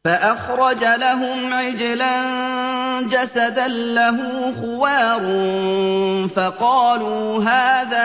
فأخرج لهم عجلا جسدا له خوار فقالوا هذا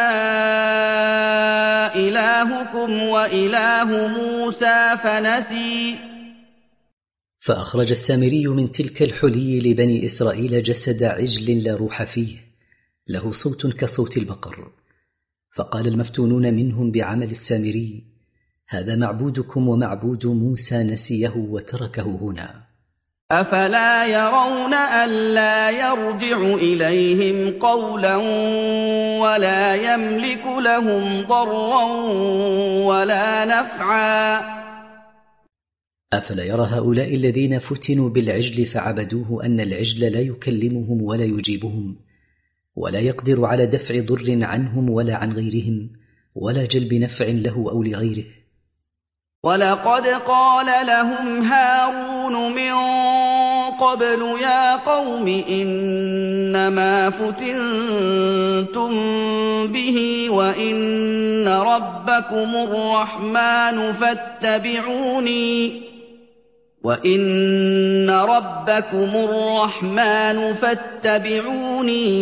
إلهكم وإله موسى فنسي. فأخرج السامري من تلك الحلي لبني إسرائيل جسد عجل لا روح فيه له صوت كصوت البقر، فقال المفتونون منهم بعمل السامري: هذا معبودكم ومعبود موسى نسيه وتركه هنا. أفلا يرون ألا يرجع إليهم قولا ولا يملك لهم ضرا ولا نفعا. أفلا يرى هؤلاء الذين فتنوا بالعجل فعبدوه أن العجل لا يكلمهم ولا يجيبهم ولا يقدر على دفع ضر عنهم ولا عن غيرهم ولا جلب نفع له أو لغيره؟ ولقد قال لهم هارون من قبل يا قوم إنما فتنتم به وإن ربكم الرحمن فاتبعوني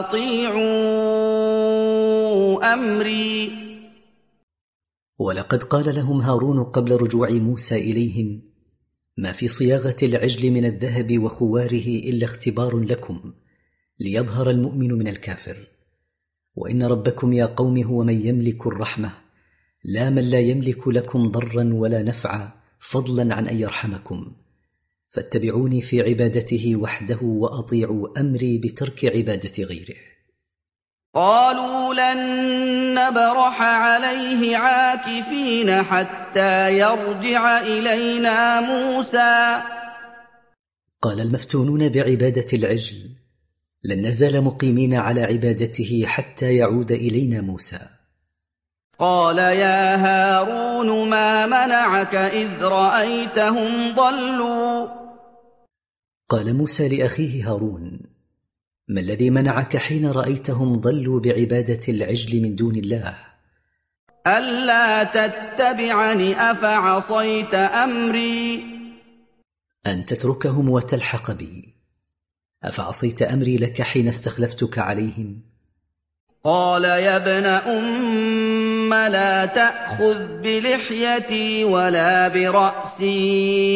وأطيعوا أمري. ولقد قال لهم هارون قبل رجوع موسى إليهم: ما في صياغة العجل من الذهب وخواره إلا اختبار لكم ليظهر المؤمن من الكافر، وإن ربكم يا قوم هو من يملك الرحمة لا من لا يملك لكم ضرا ولا نفعا فضلا عن أن يرحمكم، فاتبعوني في عبادته وحده وأطيعوا أمري بترك عبادة غيره. قالوا لن نبرح عليه عاكفين حتى يرجع إلينا موسى. قال المفتونون بعبادة العجل: لن نزال مقيمين على عبادته حتى يعود إلينا موسى. قال يا هارون ما منعك إذ رأيتهم ضلوا. قال موسى لأخيه هارون: ما الذي منعك حين رأيتهم ضلوا بعبادة العجل من دون الله؟ ألا تتبعني أفعصيت أمري. أن تتركهم وتلحق بي، أفعصيت أمري لك حين استخلفتك عليهم؟ قال يا ابن أم لا تأخذ بلحيتي ولا برأسي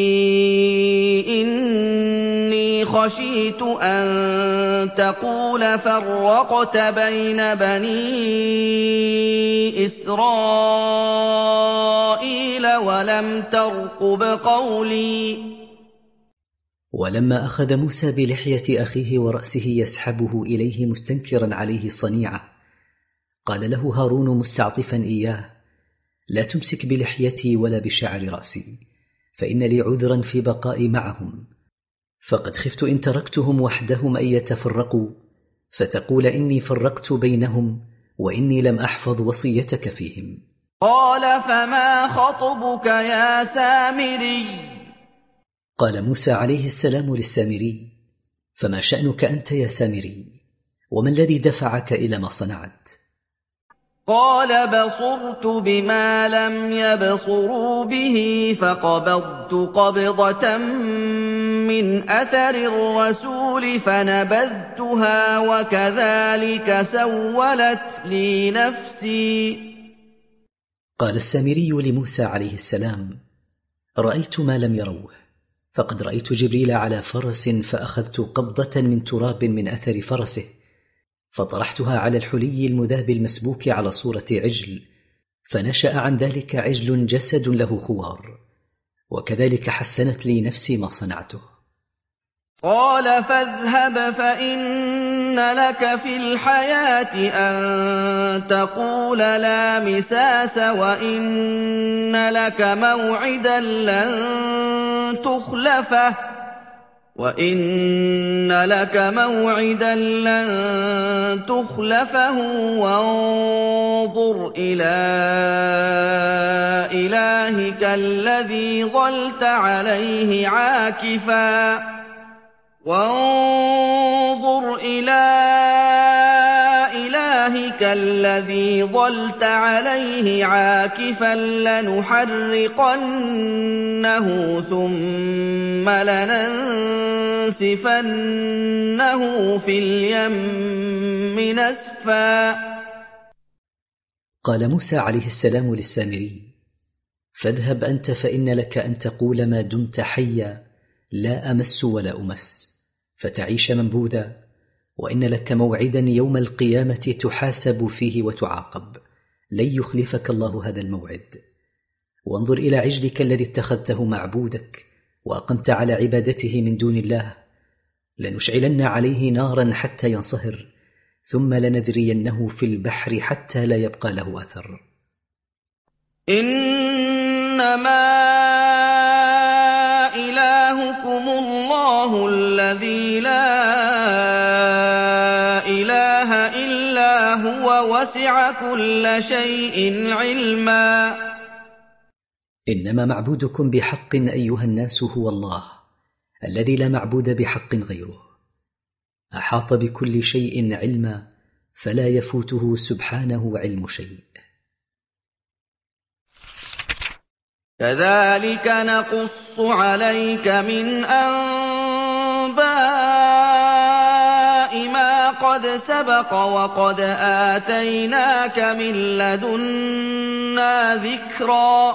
إني خشيت أن تقول فرقت بين بني إسرائيل ولم ترقب قولي. ولما أخذ موسى بلحية أخيه ورأسه يسحبه إليه مستنكرا عليه صنيعه، قال له هارون مستعطفا إياه: لا تمسك بلحيتي ولا بشعر رأسي، فإن لي عذرا في بقائي معهم، فقد خفت إن تركتهم وحدهم أن يتفرقوا فتقول إني فرقت بينهم وإني لم أحفظ وصيتك فيهم. قال فما خطبك يا سامري؟ قال موسى عليه السلام للسامري: فما شأنك أنت يا سامري؟ وما الذي دفعك إلى ما صنعت؟ قال بصرت بما لم يبصروا به فقبضت قبضة من أثر الرسول فنبذتها وكذلك سولت لي نفسي. قال السامري لموسى عليه السلام: رأيت ما لم يروه، فقد رأيت جبريل على فرس فأخذت قبضة من تراب من أثر فرسه فطرحتها على الحلي المذاب المسبوك على صورة عجل، فنشأ عن ذلك عجل جسد له خوار، وكذلك حسنت لي نفسي ما صنعته. قال فاذهب فإن لك في الحياة أن تقول لا مساس وإن لك موعدا لن تخلفه وانظر إلى إلهك الذي ظلت عليه عاكفا الذي ظلت عليه عاكفا لنحرقنه ثم لننسفنه في اليم نسفا. قال موسى عليه السلام للسامري: فاذهب أنت فإن لك أن تقول ما دمت حيا لا أمس ولا أمس، فتعيش منبوذا، وإن لك موعدا يوم القيامة تحاسب فيه وتعاقب، لن يخلفك الله هذا الموعد. وانظر إلى عجلك الذي اتخذته معبودك وأقمت على عبادته من دون الله، لنشعلن عليه نارا حتى ينصهر، ثم لنذرينه في البحر حتى لا يبقى له أثر. إنما إلهكم الله الذي لا إله إلا هو وسع كل شيء علما. إنما معبودكم بحق أيها الناس هو الله الذي لا معبود بحق غيره، أحاط بكل شيء علما، فلا يفوته سبحانه علم شيء. كذلك نقص عليك من أنباء ما قد سبق وقد آتيناك من لدنا ذكرا.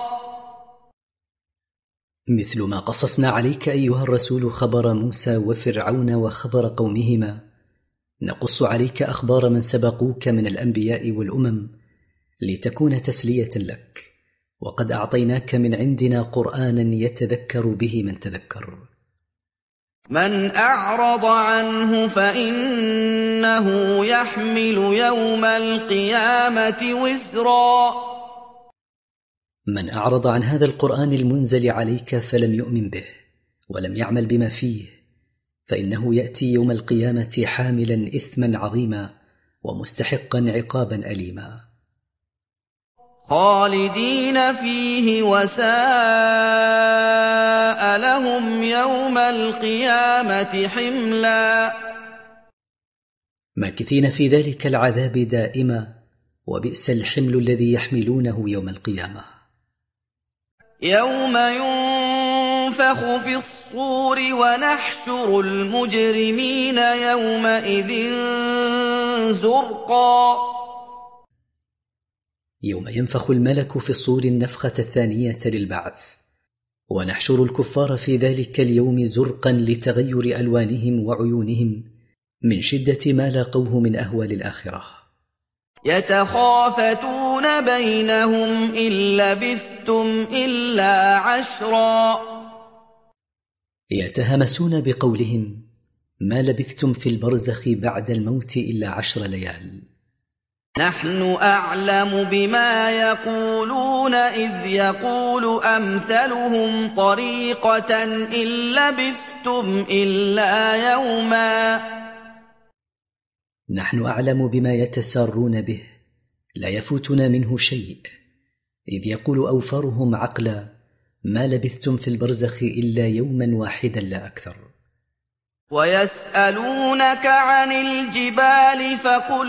مثل ما قصصنا عليك أيها الرسول خبر موسى وفرعون وخبر قومهما، نقص عليك أخبار من سبقوك من الأنبياء والأمم لتكون تسلية لك، وقد أعطيناك من عندنا قرآنا يتذكر به من تذكر. من أعرض عنه فإنه يحمل يوم القيامة وزرا. من أعرض عن هذا القرآن المنزل عليك فلم يؤمن به ولم يعمل بما فيه، فإنه يأتي يوم القيامة حاملا إثما عظيما ومستحقا عقابا أليما. خالدين فيه وساء لهم يوم القيامة حملا. ماكثين في ذلك العذاب دائما، وبئس الحمل الذي يحملونه يوم القيامة. يوم ينفخ في الصور ونحشر المجرمين يومئذ زرقا. يوم ينفخ الملك في الصور النفخة الثانية للبعث، ونحشر الكفار في ذلك اليوم زرقا لتغير ألوانهم وعيونهم من شدة ما لاقوه من أهوال الآخرة. يتخافتون بينهم إن لبثتم إلا عشرا. يتهمسون بقولهم: ما لبثتم في البرزخ بعد الموت إلا 10 ليال. نحن أعلم بما يقولون إذ يقول أمثلهم طريقة إن لبثتم إلا يوما. نحن أعلم بما يتسارون به، لا يفوتنا منه شيء، إذ يقول أوفرهم عقلا: ما لبثتم في البرزخ إلا يوما واحدا لا أكثر. ويسألونك عن الجبال فقل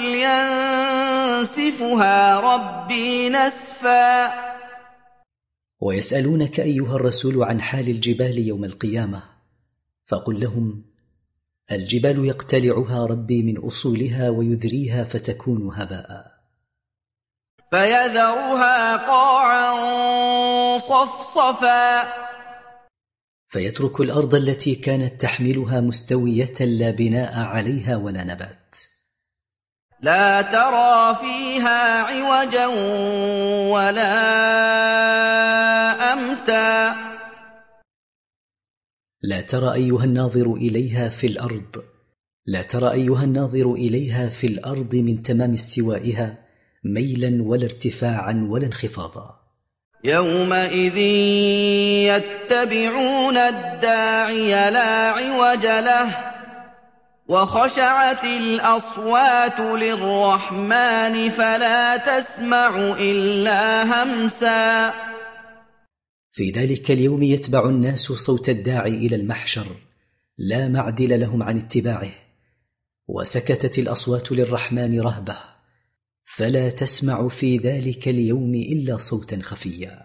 ينسفها ربي نسفا. ويسألونك أيها الرسول عن حال الجبال يوم القيامة، فقل لهم: الجبال يقتلعها ربي من أصولها ويذريها فتكون هباء، فيذرها قاعا صفصفا. فيترك الأرض التي كانت تحملها مستوية لا بناء عليها ولا نبات، لا ترى فيها عوجا ولا أمتا. لا ترى أيها الناظر إليها في الأرض، لا ترى أيها الناظر إليها في الأرض من تمام استوائها ميلا ولا ارتفاعا ولا انخفاضا. يومئذ يتبعون الداعي لا عوج له وخشعت الأصوات للرحمن فلا تسمع إلا همسا. في ذلك اليوم يتبع الناس صوت الداعي إلى المحشر، لا معدل لهم عن اتباعه، وسكتت الأصوات للرحمن رهبة، فلا تسمع في ذلك اليوم إلا صوتا خفيا.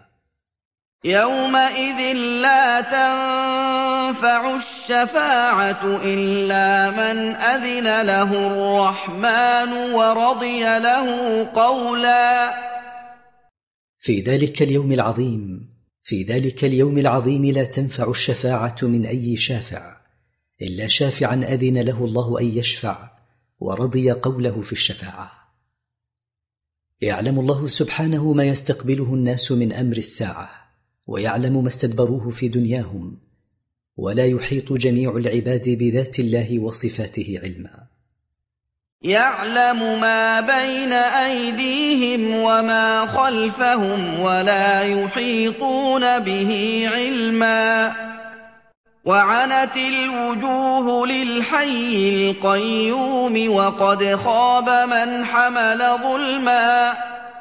يومئذ لا تنفع الشفاعة إلا من أذن له الرحمن ورضي له قولا. في ذلك اليوم العظيم لا تنفع الشفاعة من أي شافع إلا شافعا أذن له الله أن يشفع ورضي قوله في الشفاعة. يعلم الله سبحانه ما يستقبله الناس من أمر الساعة، ويعلم ما استدبروه في دنياهم، ولا يحيط جميع العباد بذات الله وصفاته علما. يعلم ما بين أيديهم وما خلفهم ولا يحيطون به علما. وعنت الوجوه للحي القيوم وقد خاب من حمل ظلما.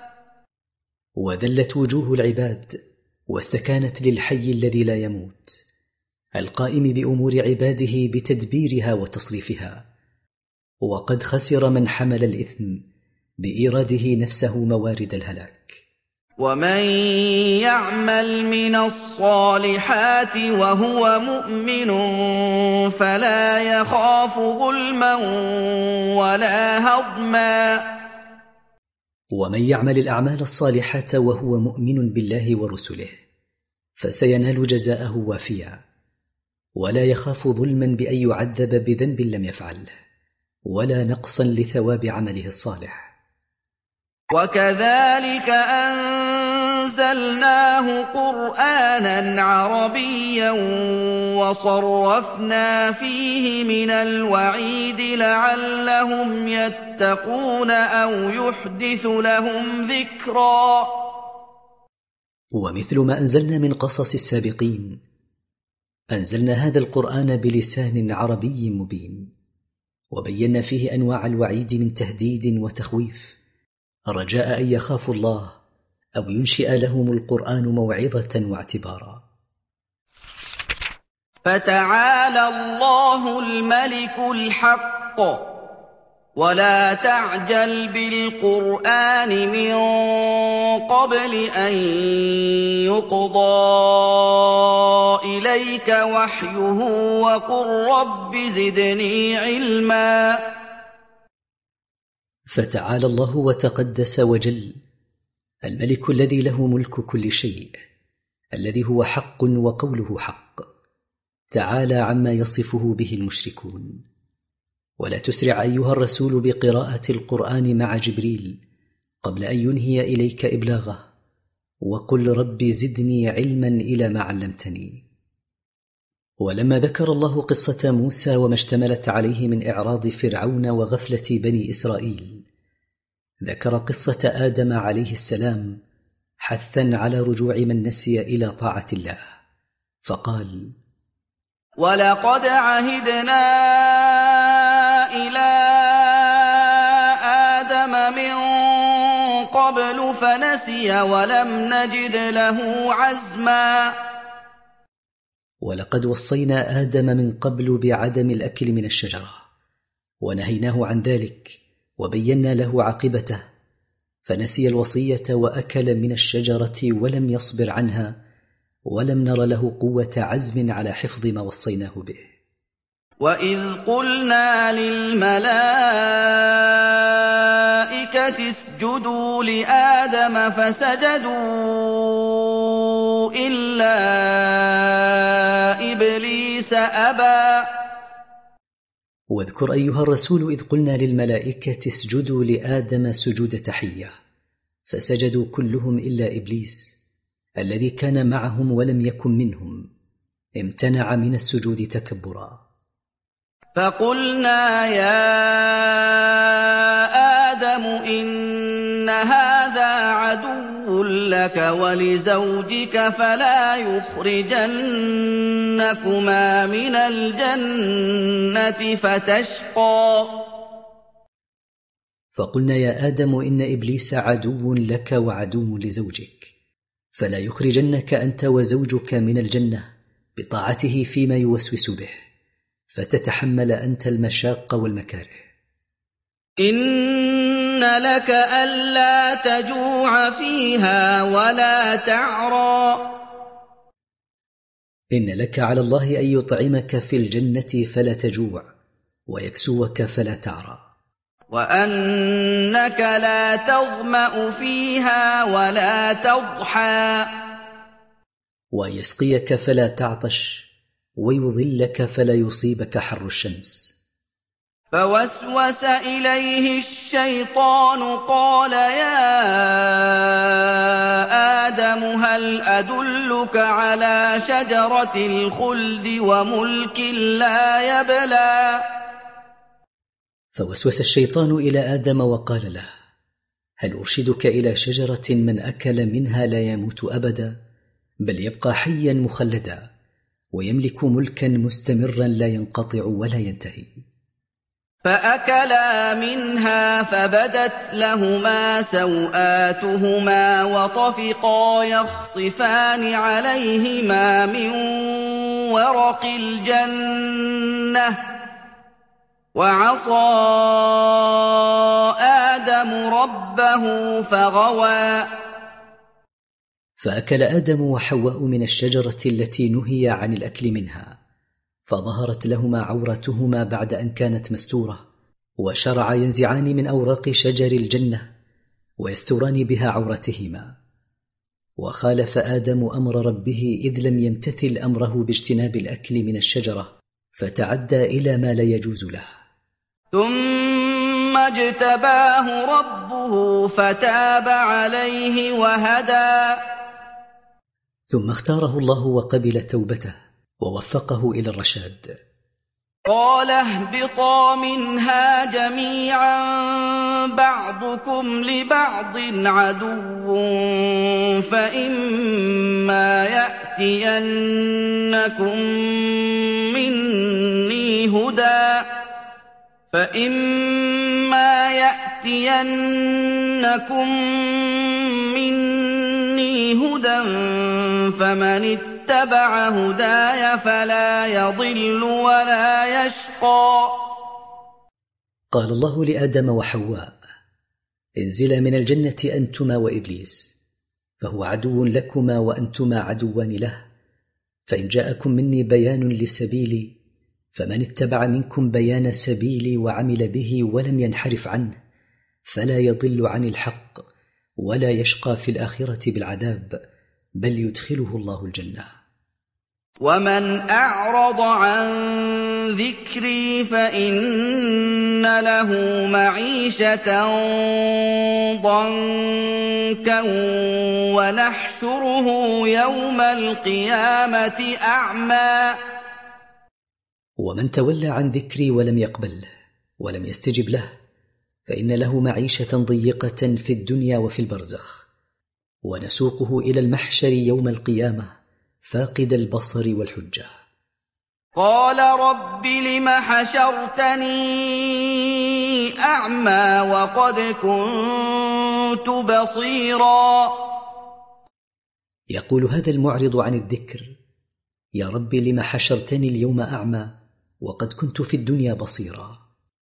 وذلت وجوه العباد واستكانت للحي الذي لا يموت، القائم بأمور عباده بتدبيرها وتصريفها. وقد خسر من حمل الإثم بإيراده نفسه موارد الهلاك. ومن يعمل من الصالحات وهو مؤمن فلا يخاف ظلما ولا هضما. ومن يعمل الأعمال الصالحات وهو مؤمن بالله ورسله فسينال جزاءه وافيا، ولا يخاف ظلما بأن يعذب بذنب لم يفعله، ولا نقصا لثواب عمله الصالح. وكذلك أنزلناه قرآنا عربيا وصرفنا فيه من الوعيد لعلهم يتقون أو يحدث لهم ذكرا. ومثل ما أنزلنا من قصص السابقين أنزلنا هذا القرآن بلسان عربي مبين، وبينا فيه أنواع الوعيد من تهديد وتخويف، رجاء أن يخافوا الله أو ينشئ لهم القرآن موعظة واعتبارا. فتعالى الله الملك الحق ولا تعجل بالقرآن من قبل أن يقضى إليك وحيه وقل رب زدني علما. فتعالى الله وتقدس وجل الملك الذي له ملك كل شيء، الذي هو حق وقوله حق، تعالى عما يصفه به المشركون. ولا تسرع أيها الرسول بقراءة القرآن مع جبريل قبل أن ينهي إليك إبلاغه، وقل رب زدني علما إلى ما علمتني. ولما ذكر الله قصة موسى وما اشتملت عليه من إعراض فرعون وغفلة بني إسرائيل، ذكر قصة آدم عليه السلام حثا على رجوع من نسي إلى طاعة الله، فقال: ولقد عهدنا إلى آدم من قبل فنسي ولم نجد له عزما. ولقد وصينا آدم من قبل بعدم الأكل من الشجرة، ونهيناه عن ذلك وبينا له عاقبته، فنسي الوصية وأكل من الشجرة ولم يصبر عنها، ولم نر له قوة عزم على حفظ ما وصيناه به. وإذ قلنا للملائكة اسجدوا لآدم فسجدوا إلا إبليس أبى. واذكر أيها الرسول إذ قلنا للملائكة اسجدوا لآدم سجود تحية، فسجدوا كلهم إلا إبليس الذي كان معهم ولم يكن منهم، امتنع من السجود تكبرا. فقلنا يا آدم إن هذا عدو لك ولزوجك فلا يخرجنكما من الجنة فتشقى. فقلنا يا آدم إن إبليس عدو لك وعدو لزوجك، فلا يخرجنك أنت وزوجك من الجنة بطاعته فيما يوسوس به، فتتحمل أنت المشاق والمكاره. إن لك ألا تجوع فيها ولا تعرى إن لك على الله أن يطعمك في الجنة فلا تجوع ويكسوك فلا تعرى، وأنك لا تظمأ فيها ولا تضحى، ويسقيك فلا تعطش ويظلك فلا يصيبك حر الشمس. فوسوس إليه الشيطان قال يا آدم هل أدلك على شجرة الخلد وملك لا يبلى. فوسوس الشيطان إلى آدم وقال له هل أرشدك إلى شجرة من أكل منها لا يموت أبدا بل يبقى حيا مخلدا ويملك ملكا مستمرا لا ينقطع ولا ينتهي. فأكلا منها فبدت لهما سوآتهما وطفقا يخصفان عليهما من ورق الجنة وعصى آدم ربه فغوى. فأكل آدم وحواء من الشجرة التي نهي عن الأكل منها، فظهرت لهما عورتهما بعد أن كانت مستورة، وشرعا ينزعان من أوراق شجر الجنة ويستوران بها عورتهما. وخالف آدم أمر ربه إذ لم يمتثل أمره باجتناب الأكل من الشجرة، فتعدى إلى ما لا يجوز له. ثم اجتباه ربه فتاب عليه وهدى. ثم اختاره الله وقبل توبته ووفقه إلى الرشاد. قال اهبطا منها جميعا بعضكم لبعض عدو فإما يأتينكم مني هدى فمن اتبع هداي فلا يضل ولا يشقى. قال الله لآدم وحواء انزلا من الجنة أنتما وإبليس، فهو عدو لكما وأنتما عدوان له، فإن جاءكم مني بيان لسبيلي فمن اتبع منكم بيان سبيلي وعمل به ولم ينحرف عنه فلا يضل عن الحق ولا يشقى في الآخرة بالعذاب، بل يدخله الله الجنة. ومن أعرض عن ذكري فإن له معيشة ضنكا ونحشره يوم القيامة أعمى. ومن تولى عن ذكري ولم يقبل ولم يستجب له فإن له معيشة ضيقة في الدنيا وفي البرزخ، ونسوقه إلى المحشر يوم القيامة فاقد البصر والحجة. قال رب لم حشرتني أعمى وقد كنت بصيرا. يقول هذا المعرض عن الذكر يا رب لم حشرتني اليوم أعمى وقد كنت في الدنيا بصيرا.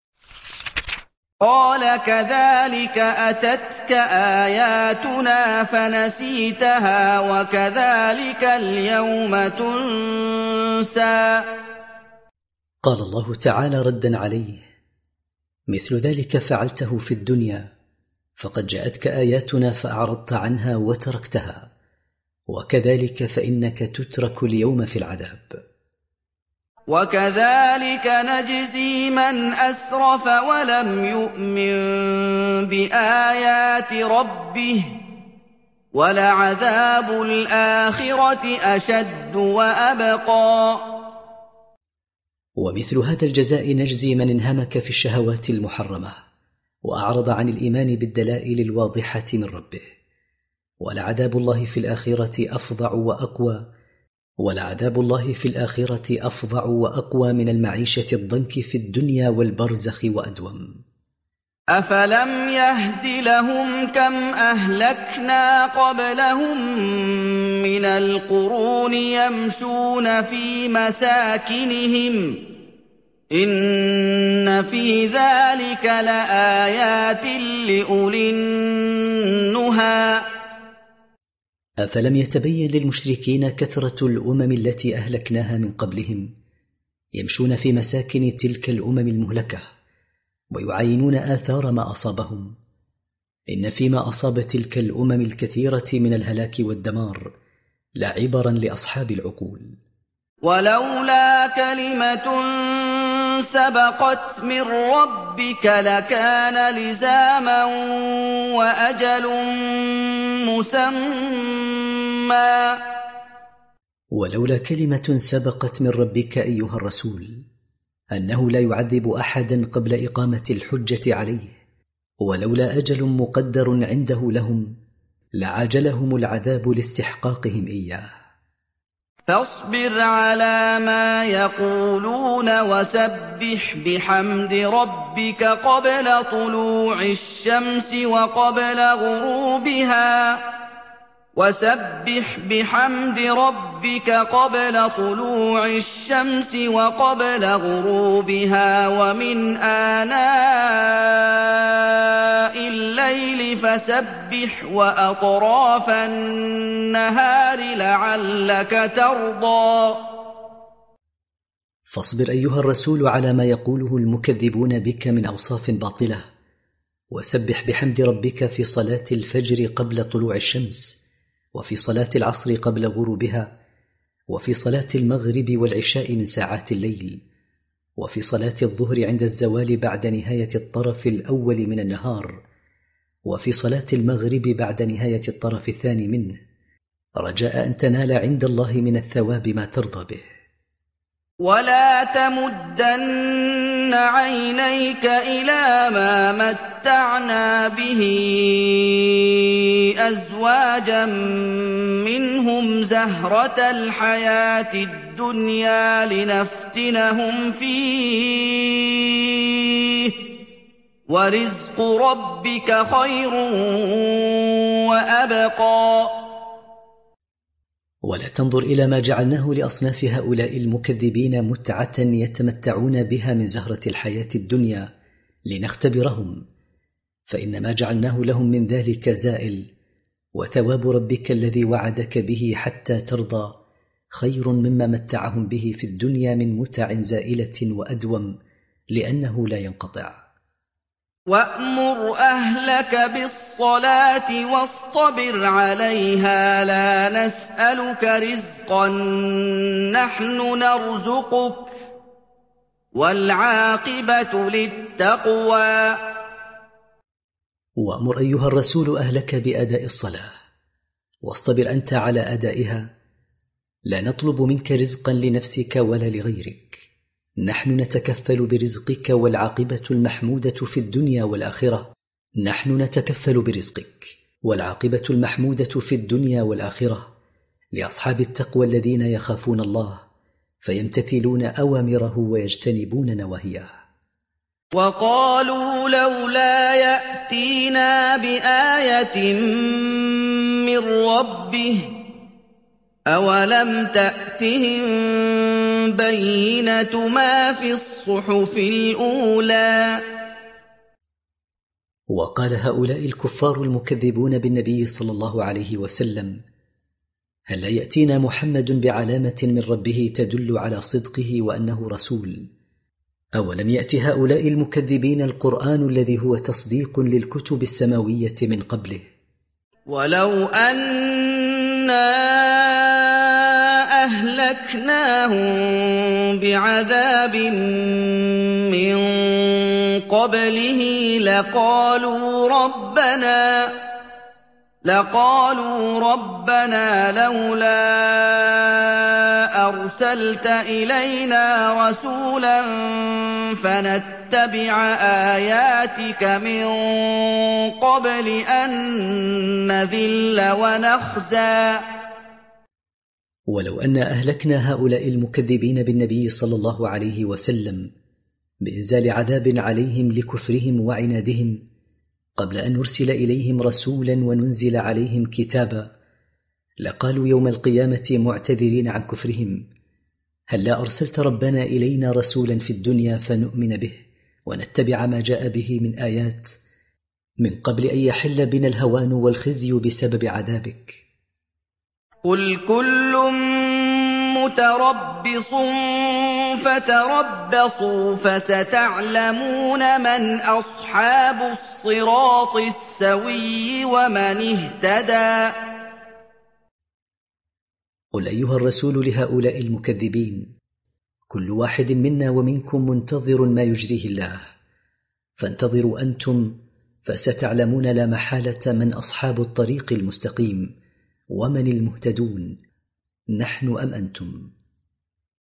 قال كذلك أتتك آياتنا فنسيتها وكذلك اليوم تنسى. قال الله تعالى ردا عليه مثل ذلك فعلته في الدنيا، فقد جاءتك آياتنا فأعرضت عنها وتركتها، وكذلك فإنك تترك اليوم في العذاب. وكذلك نجزي من أسرف ولم يؤمن بآيات ربه ولعذاب الآخرة أشد وأبقى. ومثل هذا الجزاء نجزي من انهمك في الشهوات المحرمة وأعرض عن الإيمان بالدلائل الواضحة من ربه، ولعذاب الله في الآخرة أفظع وأقوى، ولعذاب الله في الآخرة أفظع وأقوى من المعيشة الضنك في الدنيا والبرزخ وأدوم. أفلم يهد لهم كم أهلكنا قبلهم من القرون يمشون في مساكنهم إن في ذلك لآيات لأولي النهى. أفلم يتبين للمشركين كثرة الأمم التي أهلكناها من قبلهم يمشون في مساكن تلك الأمم المهلكة ويعاينون آثار ما أصابهم؟ إن فيما أصاب تلك الأمم الكثيرة من الهلاك والدمار لعبرا لأصحاب العقول. ولولا كلمة سبقت من ربك لكان لزاما وأجل مسمى. ولولا كلمة سبقت من ربك أيها الرسول أنه لا يعذب أحدا قبل إقامة الحجة عليه، ولولا أجل مقدر عنده لهم لعاجلهم العذاب لاستحقاقهم إياه. فاصبر على ما يقولون وسبح بحمد ربك قبل طلوع الشمس وقبل غروبها ومن آناء الليل فسبح وأطراف النهار لعلك ترضى. فاصبر أيها الرسول على ما يقوله المكذبون بك من أوصاف باطلة، وسبح بحمد ربك في صلاة الفجر قبل طلوع الشمس، وفي صلاة العصر قبل غروبها، وفي صلاة المغرب والعشاء من ساعات الليل، وفي صلاة الظهر عند الزوال بعد نهاية الطرف الأول من النهار، وفي صلاة المغرب بعد نهاية الطرف الثاني منه، رجاء أن تنال عند الله من الثواب ما ترضى به. ولا تمدن عينيك إلى ما متعنا به أزواجا منهم زهرة الحياة الدنيا لنفتنهم فيه ورزق ربك خير وأبقى. ولا تنظر إلى ما جعلناه لأصناف هؤلاء المكذبين متعة يتمتعون بها من زهرة الحياة الدنيا لنختبرهم، فإن ما جعلناه لهم من ذلك زائل، وثواب ربك الذي وعدك به حتى ترضى خير مما متعهم به في الدنيا من متع زائلة وأدوم لأنه لا ينقطع. وأمر أهلك بالصلاة واصطبر عليها لا نسألك رزقا نحن نرزقك والعاقبة للتقوى. وأمر أيها الرسول أهلك بأداء الصلاة واصطبر أنت على أدائها، لا نطلب منك رزقا لنفسك ولا لغيرك، نحن نتكفل برزقك والعاقبة المحمودة في الدنيا والآخرة. نحن نتكفل برزقك والعاقبة المحمودة في الدنيا والآخرة لأصحاب التقوى الذين يخافون الله فيمتثلون أوامره ويجتنبون نواهيه. وقالوا لولا يأتينا بآية من ربه أولم تأتهم بينة ما في الصحف الأولى. وقال هؤلاء الكفار المكذبون بالنبي صلى الله عليه وسلم: هل لا يأتينا محمد بعلامة من ربه تدل على صدقه وأنه رسول؟ أولم يأت هؤلاء المكذبين القرآن الذي هو تصديق للكتب السماوية من قبله؟ ولو أنا أهلكناهم بعذاب من قبله لقالوا ربنا لولا أرسلت إلينا رسولا فنتبع آياتك من قبل أن نذل ونخزى. ولو أن أهلكنا هؤلاء المكذبين بالنبي صلى الله عليه وسلم بإنزال عذاب عليهم لكفرهم وعنادهم قبل أن نرسل إليهم رسولا وننزل عليهم كتابا، لقالوا يوم القيامة معتذرين عن كفرهم: هلا أرسلت ربنا إلينا رسولا في الدنيا فنؤمن به ونتبع ما جاء به من آيات من قبل أن يحل بنا الهوان والخزي بسبب عذابك. قل كل متربص فتربصوا فستعلمون من أصحاب الصراط السوي ومن اهتدى. قل أيها الرسول لهؤلاء المكذبين: كل واحد منا ومنكم منتظر ما يجريه الله، فانتظروا أنتم فستعلمون لا محالة من أصحاب الطريق المستقيم ومن المهتدون، نحن أم أنتم.